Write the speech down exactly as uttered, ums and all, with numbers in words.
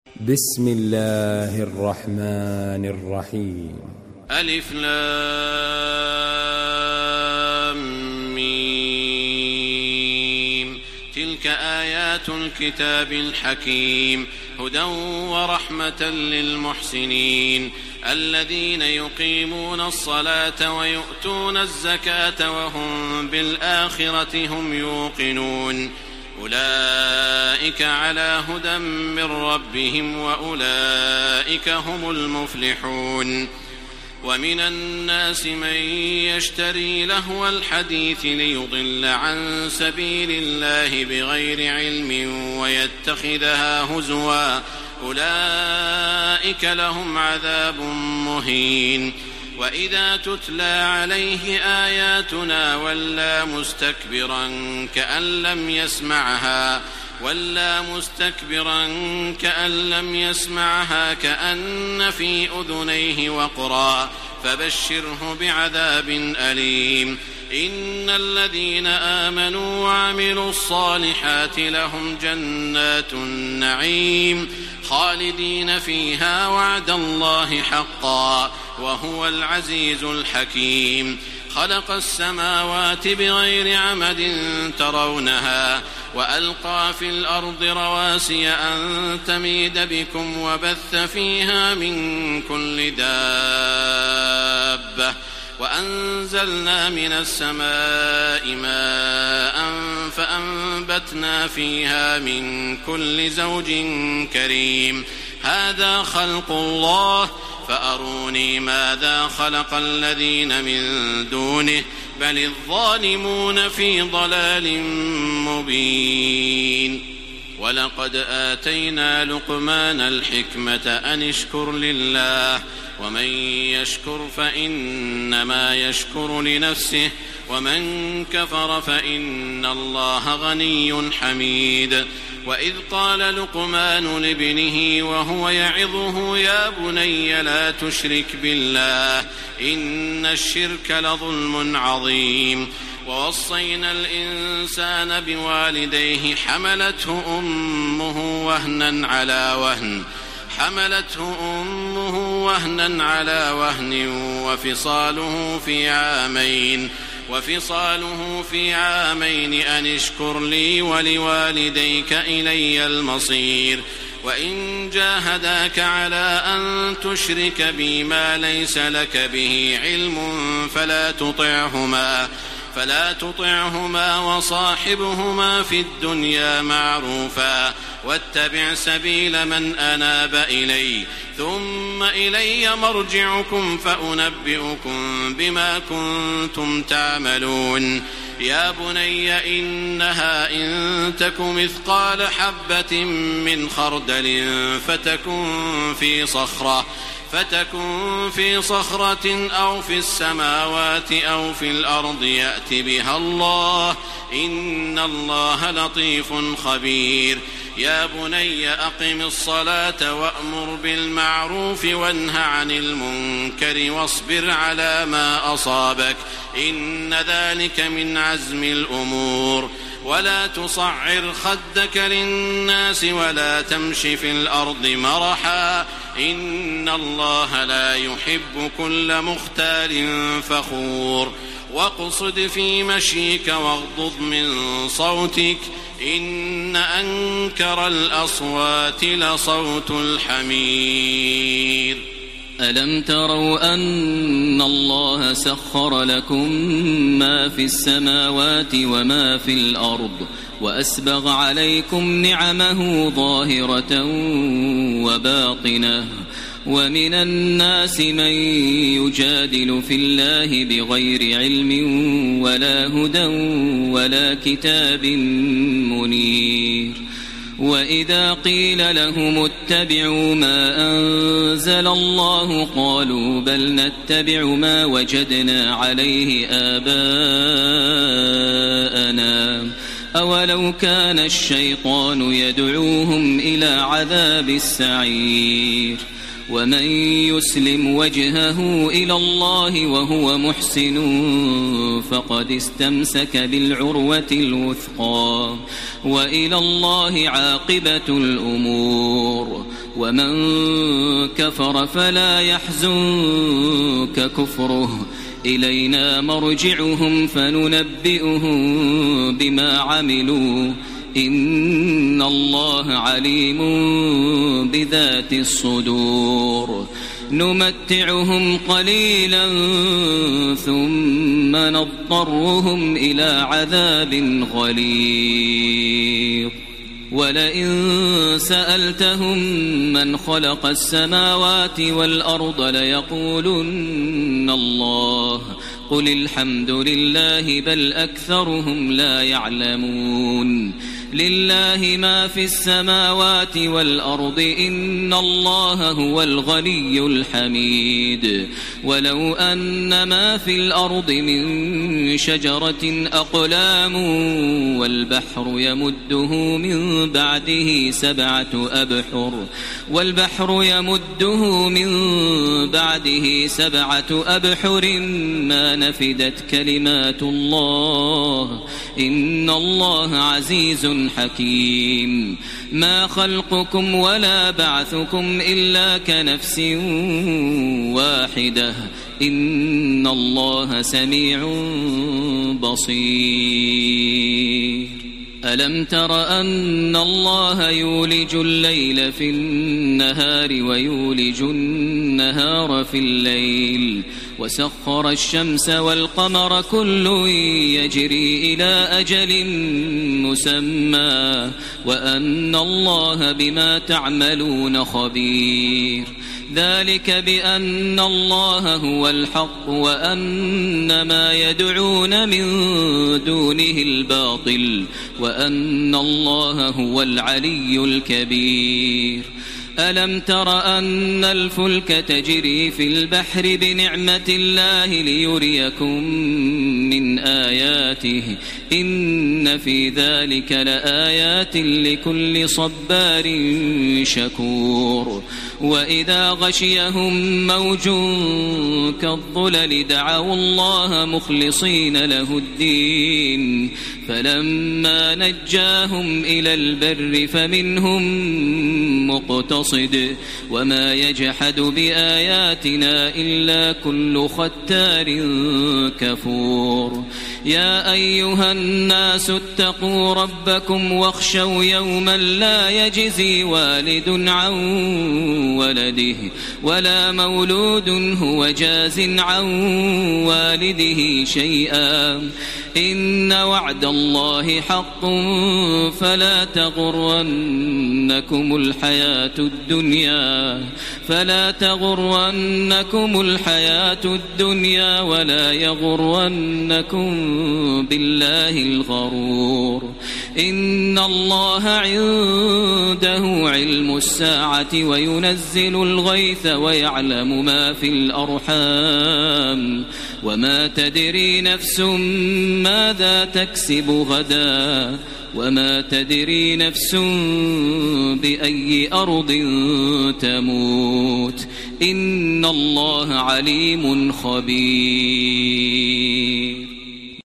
بسم الله الرحمن الرحيم. ألف لام ميم. تلك آيات الكتاب الحكيم هدى ورحمة للمحسنين الذين يقيمون الصلاة ويؤتون الزكاة وهم بالآخرة هم يوقنون أولئك على هدى من ربهم وأولئك هم المفلحون. ومن الناس من يشتري لهو الحديث ليضل عن سبيل الله بغير علم ويتخذها هزوا أولئك لهم عذاب مهين. وإذا تتلى عليه آياتنا ولى مستكبرا كأن لم يسمعها ولا مستكبرا كأن لم يسمعها كأن في أذنيه وقرا فبشره بعذاب أليم. إن الذين آمنوا وعملوا الصالحات لهم جنات النعيم خالدين فيها وعد الله حقا وهو العزيز الحكيم. خلق السماوات بغير عمد ترونها وألقى في الأرض رواسي أن تميد بكم وبث فيها من كل دابة وأنزلنا من السماء ماء فأنبتنا فيها من كل زوج كريم. هذا خلق الله فأروني ماذا خلق الذين من دونه بل الظالمون في ضلال مبين. ولقد آتينا لقمان الحكمة أن اشكر لله ومن يشكر فإنما يشكر لنفسه ومن كفر فإن الله غني حميد. وإذ قال لقمان لابنه وهو يعظه يا بني لا تشرك بالله إن الشرك لظلم عظيم. ووصينا الإنسان بوالديه حملته أمه وهنا على وهن حملته أمه وهنا على وهن وفصاله في عامين وفصاله في عامين أن اشكر لي ولوالديك إلي المصير. وإن جاهداك على أن تشرك بي ما ليس لك به علم فلا تطعهما فلا تطعهما وصاحبهما في الدنيا معروفا واتبع سبيل من أناب إلي ثم إلي مرجعكم فأنبئكم بما كنتم تعملون. يا بني إنها إن تك مثقال حبة من خردل فتكن في صخرة فتكن في صخرة أو في السماوات أو في الأرض يأت بها الله إن الله لطيف خبير. يا بني أقم الصلاة وأمر بالمعروف وانه عن المنكر واصبر على ما أصابك إن ذلك من عزم الأمور. ولا تصعر خدك للناس ولا تمش في الأرض مرحا إن الله لا يحب كل مختال فخور. واقصد في مشيك واغضض من صوتك إن أنكر الأصوات لصوت الحمير. ألم تروا أن الله سخر لكم ما في السماوات وما في الأرض وأسبغ عليكم نعمه ظاهرة وباطنة ومن الناس من يجادل في الله بغير علم ولا هدى ولا كتاب منير. وإذا قيل لهم اتبعوا ما أنزل الله قالوا بل نتبع ما وجدنا عليه آباءنا أولو كان الشيطان يدعوهم إلى عذاب السعير. ومن يسلم وجهه إلى الله وهو محسن فقد استمسك بالعروة الوثقى وإلى الله عاقبة الأمور ومن كفر فلا يحزنك كفره إلينا مرجعهم فننبئهم بما عملوا إن الله عليم بذات الصدور نمتعهم قليلا ثم نضطرهم إلى عذاب غليظ ولئن سألتهم من خلق السماوات والأرض ليقولن الله قل الحمد لله بل أكثرهم لا يعلمون لله ما في السماوات والأرض إن الله هو الغني الحميد ولو أن ما في الأرض من شجرة أقلام والبحر يمده من بعده سبعة أبحر والبحر يمده من بعده سبعة أبحر ما نفدت كلمات الله إن الله عزيز حكيم ما خلقكم ولا بعثكم إلا كنفس واحدة إن الله سميع بصير ألم تر أن الله يولج الليل في النهار ويولج النهار في الليل وسخر الشمس والقمر كل يجري إلى أجل مسمى وأن الله بما تعملون خبير ذلك بأن الله هو الحق وأن ما يدعون من دونه الباطل وأن الله هو العلي الكبير ألم تر أن الفلك تجري في البحر بنعمة الله ليريكم من آياته إن في ذلك لآيات لكل صبار شكور وإذا غشيهم موج كالظلل دعوا الله مخلصين له الدين فلما نجاهم إلى البر فمنهم مقتصد وما يجحد بآياتنا إلا كل ختار كفور يا أيها الناس اتقوا ربكم واخشوا يوما لا يجزي والد عن ولده ولا مولود هو جاز عن والده شيئا إن وعد الله حق فلا تغرنكم الحياة الدنيا فلا تغرنكم الحياة الدنيا ولا يغرنكم بالله الغرور إن الله عنده علم الساعة وينزل الغيث ويعلم ما في الأرحام وما تدري نفس ماذا تكسب غدا وما تدري نفس بأي أرض تموت إن الله عليم خبير